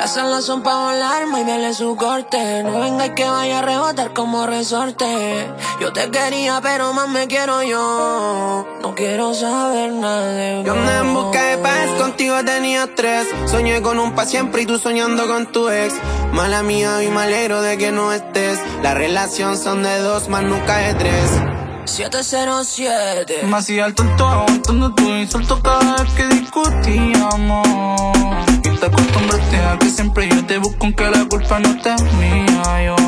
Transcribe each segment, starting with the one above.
Esas las son pa' volar, y dale su corte. No venga y que vaya a rebotar como resorte. Yo te quería, pero más me quiero yo. No quiero saber nada de vos. Yo andé en busca de paz, contigo tenía estrés. Soñé con un pa' siempre y tú soñando con tu ex. Mala mía y me alegro de que no estés. La relación son de dos, más nunca de tres. 707. Me hacía el tonto aguantando tu insulto cada vez que discutíamos. Y te acostumbraste a que siempre yo te busco aunque la culpa no te es mía, yo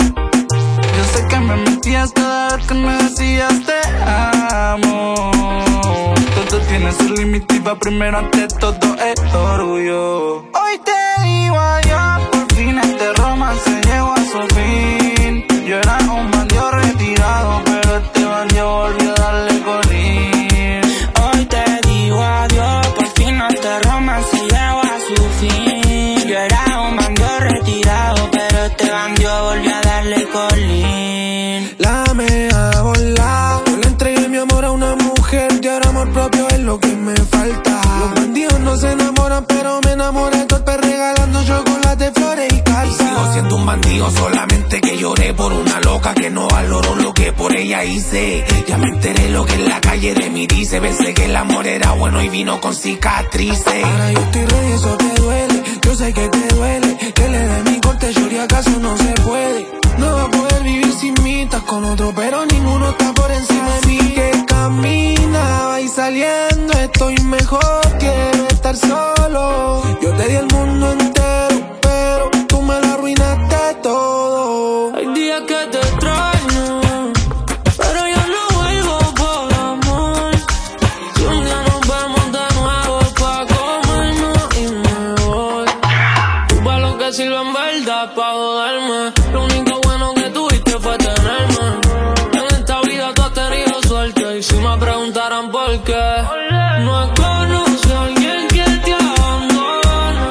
sé que me mentías cada vez que me decías te amo. Todo tiene su límite y va primero ante todo el orgullo. Hoy te digo adiós, por fin este romance llegó a su fin. Yo era un bandido retirado, pero este bandido volvió a darle colín. Hoy te digo adiós, por fin este romance llegó a su fin. Yo era un bandido retirado, pero este bandido volvió a darle colín. La me ha volado. Yo le entregué mi amor a una mujer y ahora amor propio es lo que me falta. Los bandidos no se enamoran, pero me enamoré torpe regalando chocolate, flores y cartas. Sigo siendo un bandido, solamente que lloré por una loca que no valoró lo que por ella hice. Ya me enteré lo que en la calle de mí dice. Pensé que el amor era bueno y vino con cicatrices. Ahora yo estoy ready, eso te duele. Yo sé que te duele. Que le dé mi corte, y acaso no se puede. No va a poder vivir sin mí, estás con otro, pero ninguno está por encima de mí. Que caminaba y saliendo estoy mejor, quiero estar solo. Yo te di el mundo entero, pero tú me lo arruinaste todo. Hay días que te extraño, pero yo no vuelvo por amor. Si un día nos vemos de nuevo pa' comernos y me voy. Tú pa' lo que sirve en verdad, pa' joderme. Lo único bueno que tuviste fue tenerme. En esta vida tú has tenido suerte, y si me preguntaran por qué, no he conocido a alguien que te abandone,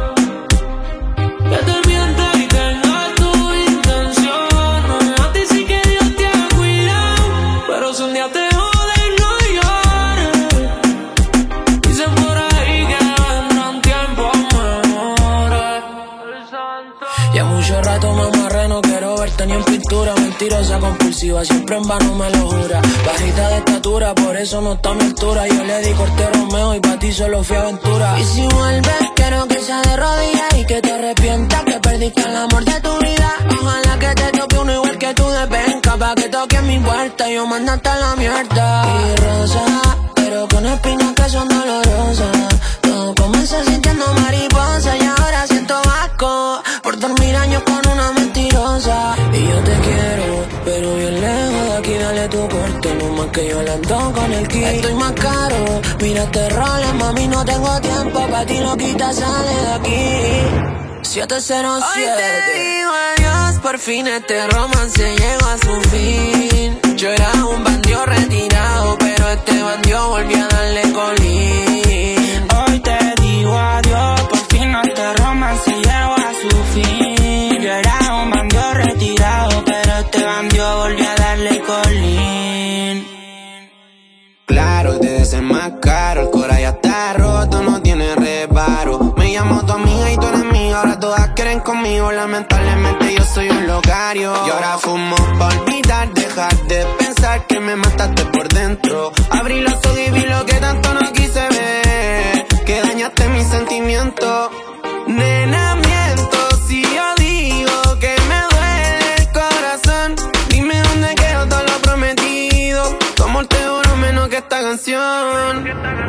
que te mienta y tenga tus intenciones. A ti sí que Dios te ha cuidado, pero si un día te joden no llores. Dicen por ahí que vendrán tiempos mejores. Ya mucho rato me amarré, no quiero verte ni en pintura. Mentirosa, compulsiva, siempre en vano me lo jura. Bajita de estatura, por eso no está a mi altura. Yo le di corte Romeo y pa' ti solo fui aventura. Y si vuelves, quiero que sea de rodillas y que te arrepientas que perdiste el amor de tu vida. Ojalá que te toque uno igual que tú de penca, pa' que toque mi puerta y yo mandarte a la mierda. Y rosa, pero con espinas que son dolorosas. Todo comenzó sintiendo mariposa y ahora siento asco por dormir años con una mentirosa. Y yo te quiero, pero bien lejos de aquí, dale tu corte. No más que yo le ando con el kit. Estoy más caro, mira este roles, mami, no tengo tiempo. Pa' ti no quitas, sale de aquí. 707. Hoy te digo adiós, por fin este romance llegó a su fin. Yo era un bandido retirado, pero este bandido volvió a darle colín. Hoy te digo adiós, por fin este romance llegó a su fin. Yo era un bandido retirado, pero este bandido volvió a darle colín. Claro, te desenmascaro, el corazón ya está roto, no tiene reparo. Me llamo tu amiga y tú eres mía, ahora todas quieren conmigo. Lamentablemente yo soy un locario. Y ahora fumo pa' olvidar, dejar de pensar que me mataste por dentro. Abrí los ojos y vi lo que tanto no quise ver, que dañaste mis sentimientos. Nena, miento si yo digo que me duele el corazón. Dime dónde quedó todo lo prometido. Tu amor te duró menos que esta canción.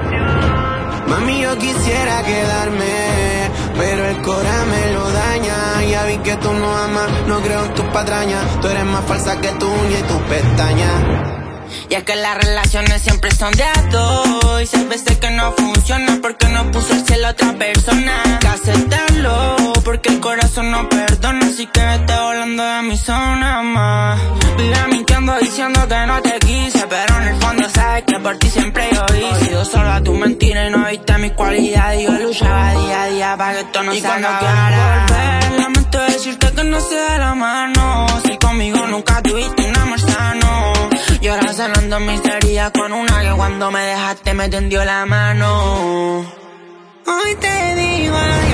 Mami, yo quisiera quedarme, pero el corazón me lo daña. Ya vi que tú no amas, no creo en tus patrañas. Tú eres más falsa que tu uña y tus pestañas. Y es que las relaciones siempre son de a dos. Y sabes que no funciona porque no puso el cielo a otra persona. Que aceptarlo porque el corazón no perdona. Así que vete volando de mi zona más. Vive mintiendo diciendo que no te quise, pero en el fondo sabes que por ti siempre yo hice. Oído solo a tu mentira y no viste mis cualidades. Yo luchaba día a día para que esto no se acabara. Y cuando quieras volver, lamento decirte que no se da la mano. Si conmigo nunca tuviste un amor sano. Y ahora sanando mis heridas con una que cuando me dejaste me tendió la mano. Hoy te digo adiós,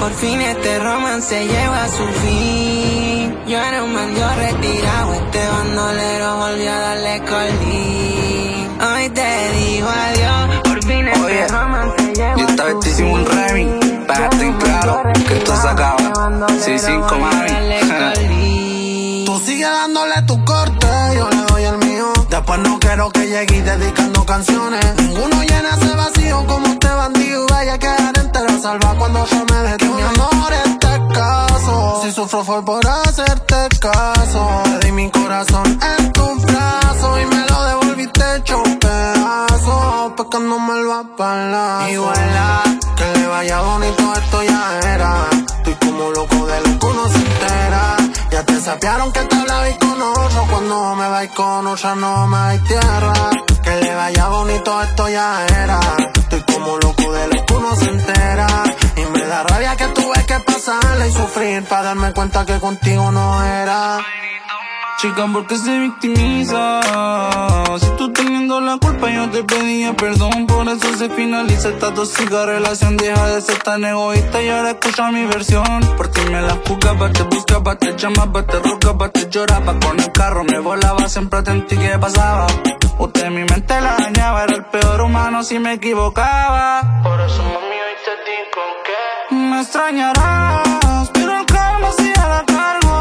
Por fin este romance llegó a su fin. Yo era un mandio retirado, este bandolero volvió a darle colín. Hoy te digo adiós, por fin este romance llegó yo esta vez te hicimos un remix, para dejarte en claro que esto se acaba. 6-5 mami. Tú sigues dándole tu corte, yo le doy el mío. Después no quiero que llegues dedicando canciones. Ninguno llena ese vacío como este bandido. Vaya a quedar entera salva cuando yo me detengo. Mi amor, este caso, si sufro fue por hacerte caso. Te di mi corazón en tus brazos y me lo devolviste hecho un pedazo, pescándome el bapala. Y vuela, que le vaya bonito, esto ya era. Estoy como loco de lo que uno se entera. Ya te sapearon que te hablaba y con otro. Cuando me vais con otra no me hay tierra. Que le vaya bonito, esto ya era. Estoy como loco de lo que uno se entera. Y me da rabia que tuve que pasarla y sufrir para darme cuenta que contigo no era. Chica, ¿por qué se victimiza? Si tú teniendo la culpa yo te pedía perdón. Por eso se finaliza esta tóxica relación. Deja de ser tan egoísta y ahora escucha mi versión. Por ti me la jugaba, te buscaba, te llamaba, te rogaba, te lloraba. Con el carro me volaba, siempre atentí qué pasaba. Usted en mi mente la dañaba, era el peor humano si me equivocaba. Por eso mami hoy te digo que me extrañarás, pero el karma sí hará cargo.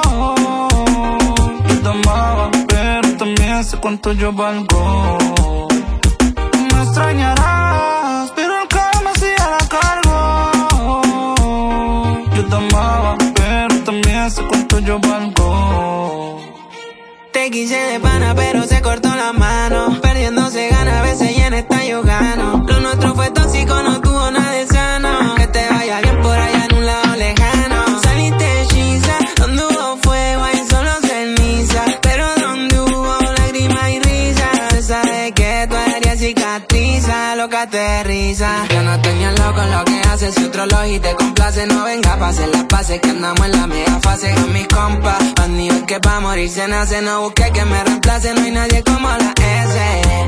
Amaba, pero también sé cuánto yo valgo. Me extrañarás, pero el karma sí hará cargo. Yo te amaba, pero también sé cuánto yo valgo. Te quise de pana, pero se cortó la mano. Perdiendo se gana, a veces ya en esta yo gano. Lo nuestro fue tóxico, no tuvo nada de sano. Que te vaya bien por allá en un lado lejano. Saliste hechiza, donde hubo fuego hay solo ceniza. Pero donde hubo lágrimas y risas, se sabe que tu herida cicatriza, loca te risa. Yo no tenía loco lo que haces, si otro lo y te complace. No venga pa' hacer las paces, que andamos en la mega fase con mis compas. Bandidos que pa' morir se nace, no busque que me reemplace. No hay nadie como la S.